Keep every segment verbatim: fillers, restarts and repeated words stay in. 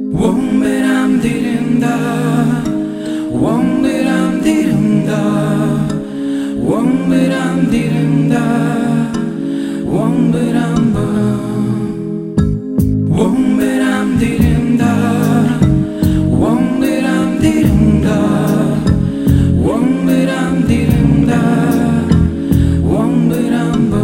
Womberam dirimda, womberam dirimda, womberam dirimda, womberam ba, womberam dirimda, womberam dirimda, womberam dirimda, womberam ba.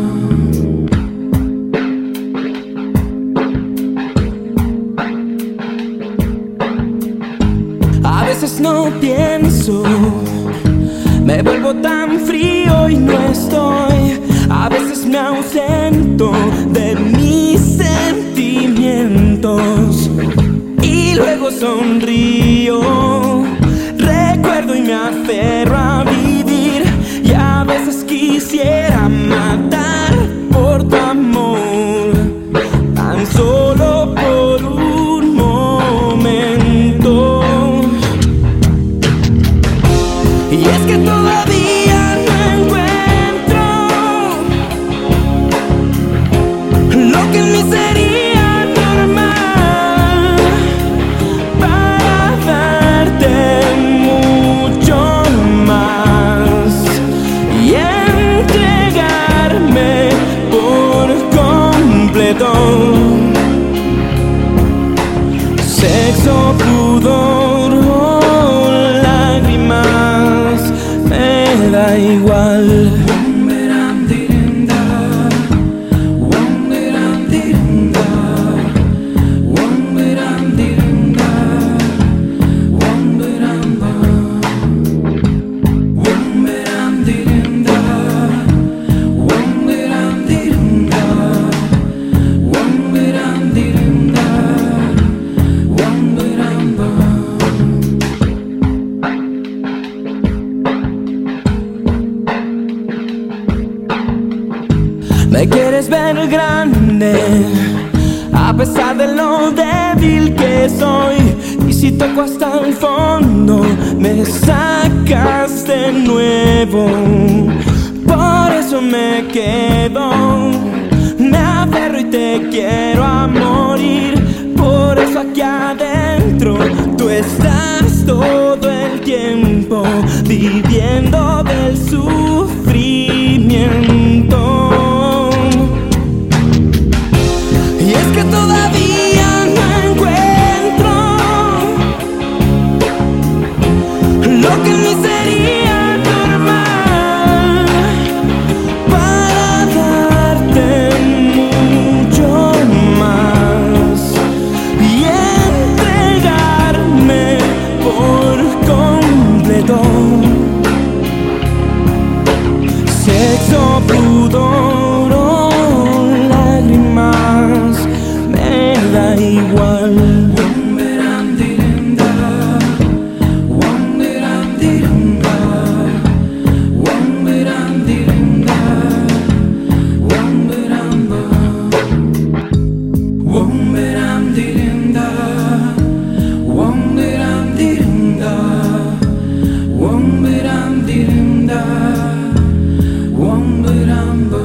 A veces no pienso, me vuelvo tan frío y no estoy. A veces me ausento de mis sentimientos y luego sonrío. Recuerdo y me aferro a vivir, y a veces quisiera matar por tu amor, tan solo por un momento. Y es que todavía no encuentro lo que en mí sería normal para darte mucho más y entregarme por completo. Sexo, pudor o lágrimas, me da igual. Womberam dirimda, womberam dirimda, womberam dirimda, womberam ba, womberam dirimda, womberam dirimda, womberam dirimda, womberam ba. Me quieres ver grande, a pesar de lo débil que soy. Y si toco hasta el fondo, me sacas de nuevo. Por eso me quedo, me aferro y te quiero a morir. Por eso aquí adentro tú estás todo el tiempo, viviendo del sufrimiento. Y es que todavía no encuentro lo que en mí sería normal para darte mucho más y entregarme por completo. Sexo, pudor o lágrimas, me da igual. Womberam dirimda, womberam dirimda, womberam dirimda, womberam ba, womberam dirimda, womberam dirimda, womberam dirimda, womberam ba.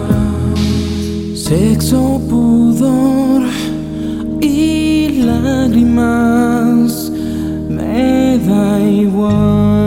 Sexo, pudor y lágrimas, me da igual.